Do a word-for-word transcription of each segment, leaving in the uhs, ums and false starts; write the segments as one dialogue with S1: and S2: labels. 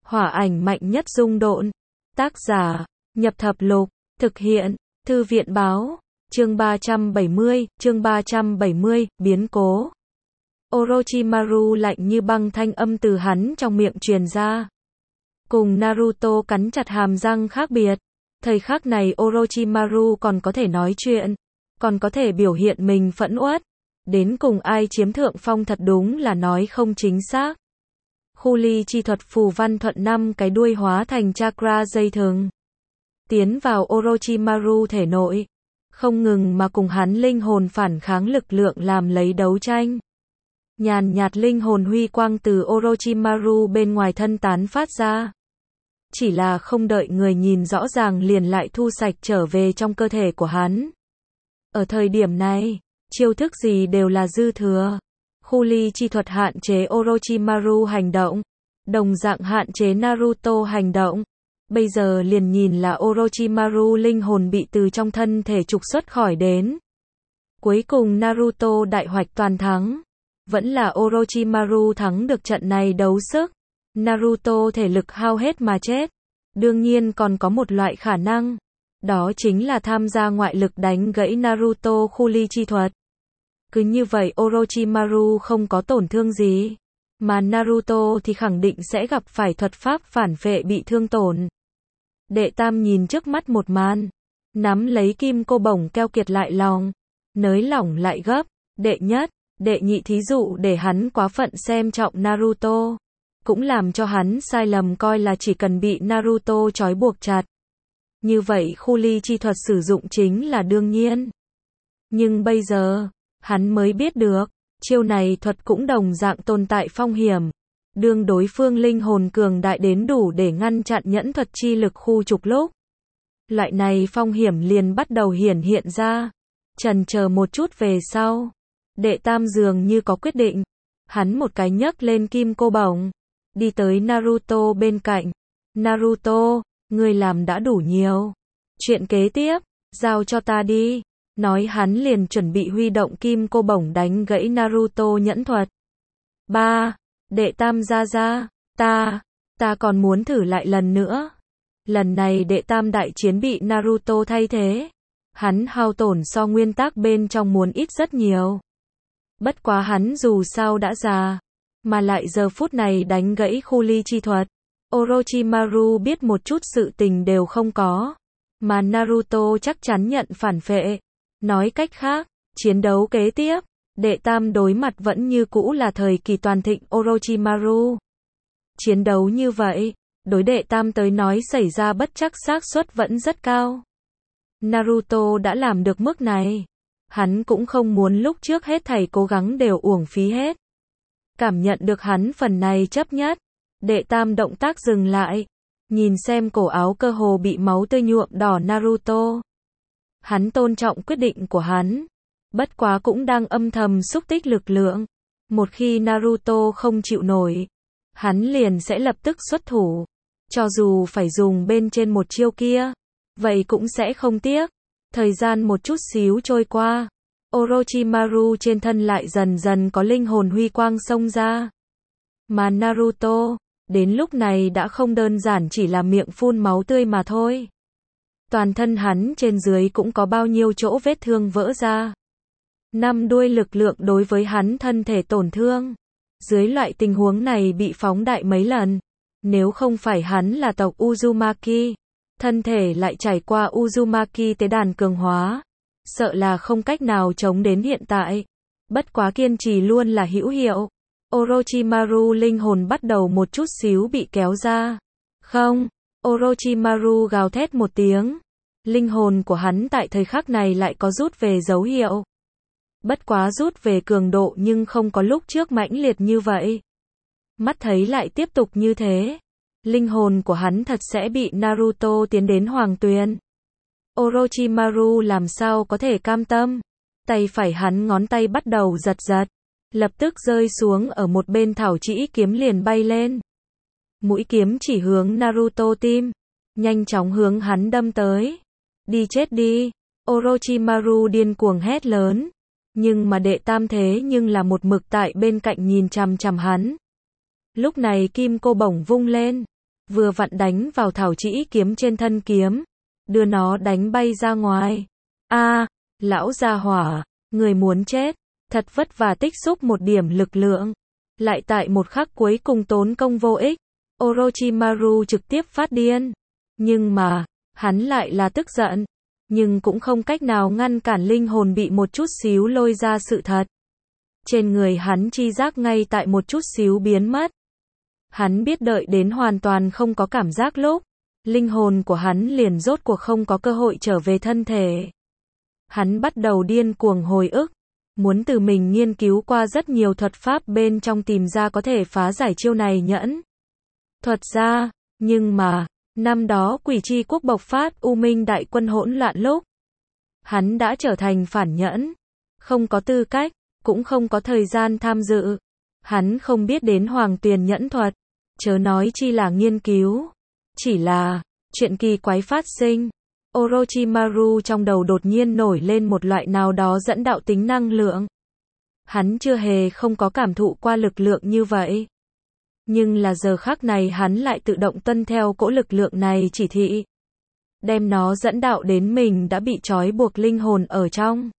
S1: Hỏa ảnh mạnh nhất dung độn. Tác giả, Nhập Thập Lục, thực hiện, Thư viện báo, chương ba trăm bảy mươi, chương ba trăm bảy mươi, biến cố. Orochimaru lạnh như băng thanh âm từ hắn trong miệng truyền ra. Cùng Naruto cắn chặt hàm răng khác biệt. Thời khắc này Orochimaru còn có thể nói chuyện, còn có thể biểu hiện mình phẫn uất. Đến cùng ai chiếm thượng phong thật đúng là nói không chính xác. Khu ly chi thuật phù văn thuận năm cái đuôi hóa thành chakra dây thừng. Tiến vào Orochimaru thể nội. Không ngừng mà cùng hắn linh hồn phản kháng lực lượng làm lấy đấu tranh. Nhàn nhạt linh hồn huy quang từ Orochimaru bên ngoài thân tán phát ra. Chỉ là không đợi người nhìn rõ ràng liền lại thu sạch trở về trong cơ thể của hắn. Ở thời điểm này, chiêu thức gì đều là dư thừa. Khu ly chi thuật hạn chế Orochimaru hành động, đồng dạng hạn chế Naruto hành động. Bây giờ liền nhìn là Orochimaru linh hồn bị từ trong thân thể trục xuất khỏi đến. Cuối cùng Naruto đại hoạch toàn thắng. Vẫn là Orochimaru thắng được trận này đấu sức. Naruto thể lực hao hết mà chết. Đương nhiên còn có một loại khả năng. Đó chính là tham gia ngoại lực đánh gãy Naruto khu ly chi thuật. Cứ như vậy Orochimaru không có tổn thương gì. Mà Naruto thì khẳng định sẽ gặp phải thuật pháp phản phệ bị thương tổn. Đệ tam nhìn trước mắt một màn. Nắm lấy kim cô bổng keo kiệt lại lòng. Nới lỏng lại gấp. Đệ nhất, đệ nhị thí dụ để hắn quá phận xem trọng Naruto. Cũng làm cho hắn sai lầm coi là chỉ cần bị Naruto trói buộc chặt. Như vậy khu ly chi thuật sử dụng chính là đương nhiên. Nhưng bây giờ, hắn mới biết được, chiêu này thuật cũng đồng dạng tồn tại phong hiểm. Đương đối phương linh hồn cường đại đến đủ để ngăn chặn nhẫn thuật chi lực khu trục lúc. Loại này phong hiểm liền bắt đầu hiển hiện ra. Chần chờ một chút về sau. Đệ tam dường như có quyết định. Hắn một cái nhấc lên kim cô bổng. Đi tới Naruto bên cạnh. Naruto, ngươi làm đã đủ nhiều. Chuyện kế tiếp, giao cho ta đi. Nói hắn liền chuẩn bị huy động kim cô bổng đánh gãy Naruto nhẫn thuật. Ba. Đệ tam ra ra. Ta. Ta còn muốn thử lại lần nữa. Lần này đệ tam đại chiến bị Naruto thay thế. Hắn hao tổn so nguyên tắc bên trong muốn ít rất nhiều. Bất quá hắn dù sao đã già. Mà lại giờ phút này đánh gãy khu ly chi thuật. Orochimaru biết một chút sự tình đều không có. Mà Naruto chắc chắn nhận phản phệ. Nói cách khác, chiến đấu kế tiếp, đệ tam đối mặt vẫn như cũ là thời kỳ toàn thịnh Orochimaru. Chiến đấu như vậy, đối đệ tam tới nói xảy ra bất trắc xác suất vẫn rất cao. Naruto đã làm được mức này. Hắn cũng không muốn lúc trước hết thảy cố gắng đều uổng phí hết. Cảm nhận được hắn phần này chấp nhất. Đệ tam động tác dừng lại. Nhìn xem cổ áo cơ hồ bị máu tươi nhuộm đỏ Naruto. Hắn tôn trọng quyết định của hắn. Bất quá cũng đang âm thầm xúc tích lực lượng. Một khi Naruto không chịu nổi. Hắn liền sẽ lập tức xuất thủ. Cho dù phải dùng bên trên một chiêu kia. Vậy cũng sẽ không tiếc. Thời gian một chút xíu trôi qua. Orochimaru trên thân lại dần dần có linh hồn huy quang xông ra. Mà Naruto, đến lúc này đã không đơn giản chỉ là miệng phun máu tươi mà thôi. Toàn thân hắn trên dưới cũng có bao nhiêu chỗ vết thương vỡ ra. Năm đuôi lực lượng đối với hắn thân thể tổn thương. Dưới loại tình huống này bị phóng đại mấy lần. Nếu không phải hắn là tộc Uzumaki, thân thể lại trải qua Uzumaki tế đàn cường hóa. Sợ là không cách nào chống đến hiện tại. Bất quá kiên trì luôn là hữu hiệu. Orochimaru linh hồn bắt đầu một chút xíu bị kéo ra. Không. Orochimaru gào thét một tiếng. Linh hồn của hắn tại thời khắc này lại có rút về dấu hiệu. Bất quá rút về cường độ nhưng không có lúc trước mãnh liệt như vậy. Mắt thấy lại tiếp tục như thế. Linh hồn của hắn thật sẽ bị Naruto tiến đến hoàng tuyền. Orochimaru làm sao có thể cam tâm. Tay phải hắn ngón tay bắt đầu giật giật. Lập tức rơi xuống ở một bên thảo trĩ kiếm liền bay lên. Mũi kiếm chỉ hướng Naruto tim. Nhanh chóng hướng hắn đâm tới. Đi chết đi. Orochimaru điên cuồng hét lớn. Nhưng mà đệ tam thế nhưng là một mực tại bên cạnh nhìn chằm chằm hắn. Lúc này kim cô bổng vung lên. vừa vặn đánh vào thảo chỉ kiếm trên thân kiếm, đưa nó đánh bay ra ngoài. A, lão gia hỏa, người muốn chết, thật vất vả tích xúc một điểm lực lượng, lại tại một khắc cuối cùng tốn công vô ích. Orochimaru trực tiếp phát điên, nhưng mà, hắn lại là tức giận, nhưng cũng không cách nào ngăn cản linh hồn bị một chút xíu lôi ra sự thật. Trên người hắn chi giác ngay tại một chút xíu biến mất. Hắn biết đợi đến hoàn toàn không có cảm giác lúc, linh hồn của hắn liền rốt cuộc không có cơ hội trở về thân thể. Hắn bắt đầu điên cuồng hồi ức, muốn từ mình nghiên cứu qua rất nhiều thuật pháp bên trong tìm ra có thể phá giải chiêu này nhẫn thuật ra, nhưng mà, năm đó Quỷ Chi Quốc bộc phát U Minh đại quân hỗn loạn lúc, hắn đã trở thành phản nhẫn, không có tư cách, cũng không có thời gian tham dự. Hắn không biết đến Hoàng Tuyền nhẫn thuật, chớ nói chi là nghiên cứu. Chỉ là, chuyện kỳ quái phát sinh. Orochimaru trong đầu đột nhiên nổi lên một loại nào đó dẫn đạo tính năng lượng. Hắn chưa hề không có cảm thụ qua lực lượng như vậy. Nhưng là giờ khắc này hắn lại tự động tuân theo cỗ lực lượng này chỉ thị. Đem nó dẫn đạo đến mình đã bị trói buộc linh hồn ở trong.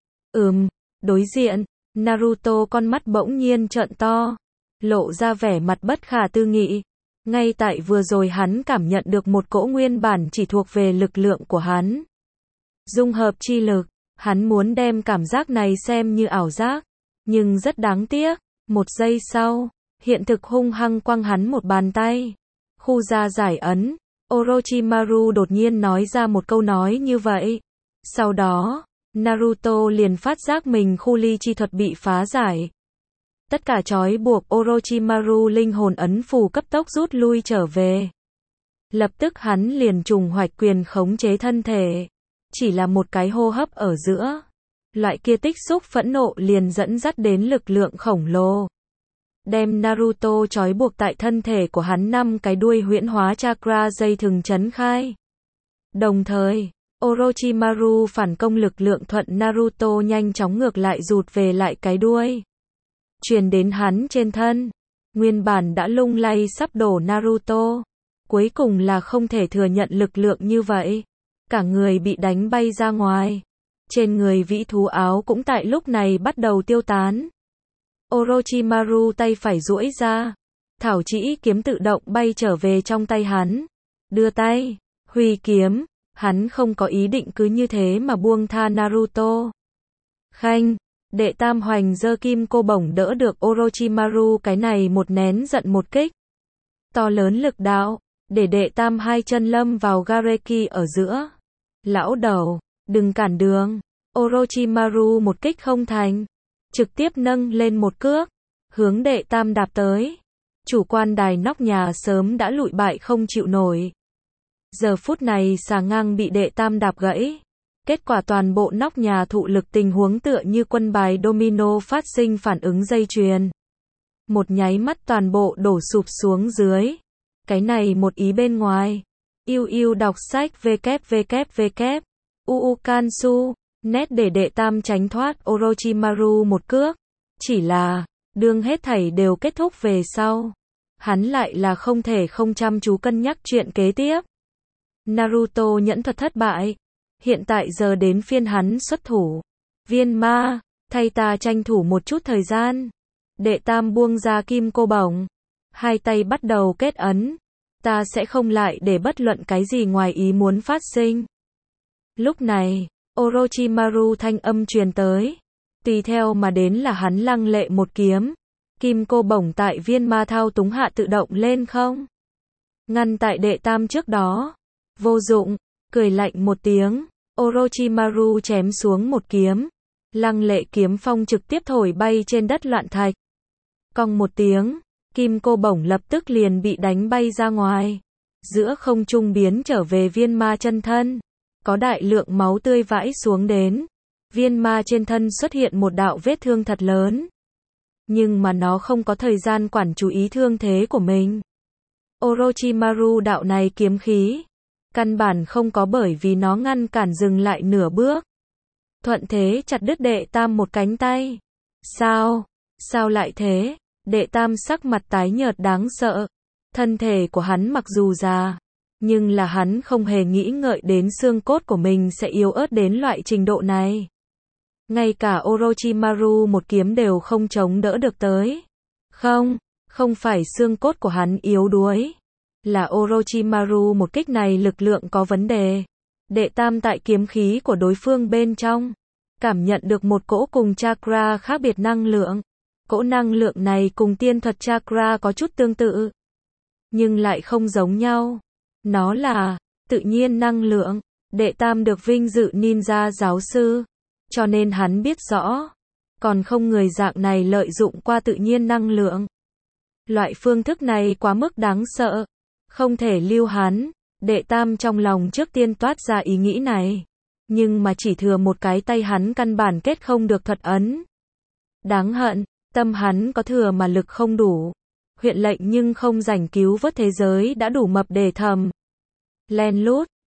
S1: Ừm, đối diện, Naruto con mắt bỗng nhiên trợn to, lộ ra vẻ mặt bất khả tư nghị. Ngay tại vừa rồi hắn cảm nhận được một cỗ nguyên bản chỉ thuộc về lực lượng của hắn. Dung hợp chi lực, hắn muốn đem cảm giác này xem như ảo giác, nhưng rất đáng tiếc, một giây sau, hiện thực hung hăng quăng hắn một bàn tay. Khu ra giải ấn, Orochimaru đột nhiên nói ra một câu nói như vậy. Sau đó, Naruto liền phát giác mình khu ly chi thuật bị phá giải. Tất cả trói buộc Orochimaru linh hồn ấn phù cấp tốc rút lui trở về. Lập tức hắn liền trùng hoạch quyền khống chế thân thể. Chỉ là một cái hô hấp ở giữa. Loại kia tích xúc phẫn nộ liền dẫn dắt đến lực lượng khổng lồ. Đem Naruto trói buộc tại thân thể của hắn năm cái đuôi huyễn hóa chakra dây thừng chấn khai. Đồng thời, Orochimaru phản công lực lượng thuận Naruto nhanh chóng ngược lại rụt về lại cái đuôi. Truyền đến hắn trên thân. Nguyên bản đã lung lay sắp đổ Naruto. Cuối cùng là không thể thừa nhận lực lượng như vậy. Cả người bị đánh bay ra ngoài. Trên người vĩ thú áo cũng tại lúc này bắt đầu tiêu tán. Orochimaru tay phải duỗi ra. Thảo chỉ kiếm tự động bay trở về trong tay hắn. Đưa tay, huy kiếm. Hắn không có ý định cứ như thế mà buông tha Naruto. Khanh, đệ tam hoành giơ kim cô bổng đỡ được Orochimaru cái này một nén giận một kích. To lớn lực đạo, để đệ tam hai chân lâm vào Gareki ở giữa. Lão đầu, đừng cản đường. Orochimaru một kích không thành. Trực tiếp nâng lên một cước, hướng đệ tam đạp tới. Chủ quan đài nóc nhà sớm đã lụi bại không chịu nổi. Giờ phút này xà ngang bị đệ tam đạp gãy. Kết quả toàn bộ nóc nhà thụ lực tình huống tựa như quân bài domino phát sinh phản ứng dây chuyền. Một nháy mắt toàn bộ đổ sụp xuống dưới. Cái này một ý bên ngoài. Yêu yêu đọc sách www. Uukansu. Nét để đệ tam tránh thoát Orochimaru một cước. Chỉ là, đương hết thảy đều kết thúc về sau. Hắn lại là không thể không chăm chú cân nhắc chuyện kế tiếp. Naruto nhẫn thuật thất bại. Hiện tại giờ đến phiên hắn xuất thủ. Viên ma, thay ta tranh thủ một chút thời gian. Đệ tam buông ra kim cô bổng. Hai tay bắt đầu kết ấn. Ta sẽ không lại để bất luận cái gì ngoài ý muốn phát sinh. Lúc này, Orochimaru thanh âm truyền tới. Tùy theo mà đến là hắn lăng lệ một kiếm. Kim cô bổng tại viên ma thao túng hạ tự động lên không. Ngăn tại đệ tam trước đó. Vô dụng, cười lạnh một tiếng. Orochimaru chém xuống một kiếm. Lăng lệ kiếm phong trực tiếp thổi bay trên đất loạn thạch. Cong một tiếng, kim cô bổng lập tức liền bị đánh bay ra ngoài. Giữa không trung biến trở về viên ma chân thân. Có đại lượng máu tươi vãi xuống đến. Viên ma trên thân xuất hiện một đạo vết thương thật lớn. Nhưng mà nó không có thời gian quản chú ý thương thế của mình. Orochimaru đạo này kiếm khí. Căn bản không có bởi vì nó ngăn cản dừng lại nửa bước. Thuận thế chặt đứt đệ tam một cánh tay. Sao? Sao lại thế? Đệ tam sắc mặt tái nhợt đáng sợ. Thân thể của hắn mặc dù già, nhưng là hắn không hề nghĩ ngợi đến xương cốt của mình sẽ yếu ớt đến loại trình độ này. Ngay cả Orochimaru một kiếm đều không chống đỡ được tới. Không, không phải xương cốt của hắn yếu đuối, là Orochimaru một kích này lực lượng có vấn đề. Đệ tam tại kiếm khí của đối phương bên trong, cảm nhận được một cỗ cùng chakra khác biệt năng lượng. Cỗ năng lượng này cùng tiên thuật chakra có chút tương tự, nhưng lại không giống nhau. Nó là tự nhiên năng lượng. Đệ tam được vinh dự ninja giáo sư, cho nên hắn biết rõ, còn không người dạng này lợi dụng qua tự nhiên năng lượng. Loại phương thức này quá mức đáng sợ, không thể lưu hắn. Đệ tam trong lòng trước tiên toát ra ý nghĩ này, nhưng mà chỉ thừa một cái tay hắn căn bản kết không được thuật ấn. Đáng hận, tâm hắn có thừa mà lực không đủ. Huyện lệnh nhưng không rảnh cứu vớt thế giới đã đủ mập để thầm. Len lút,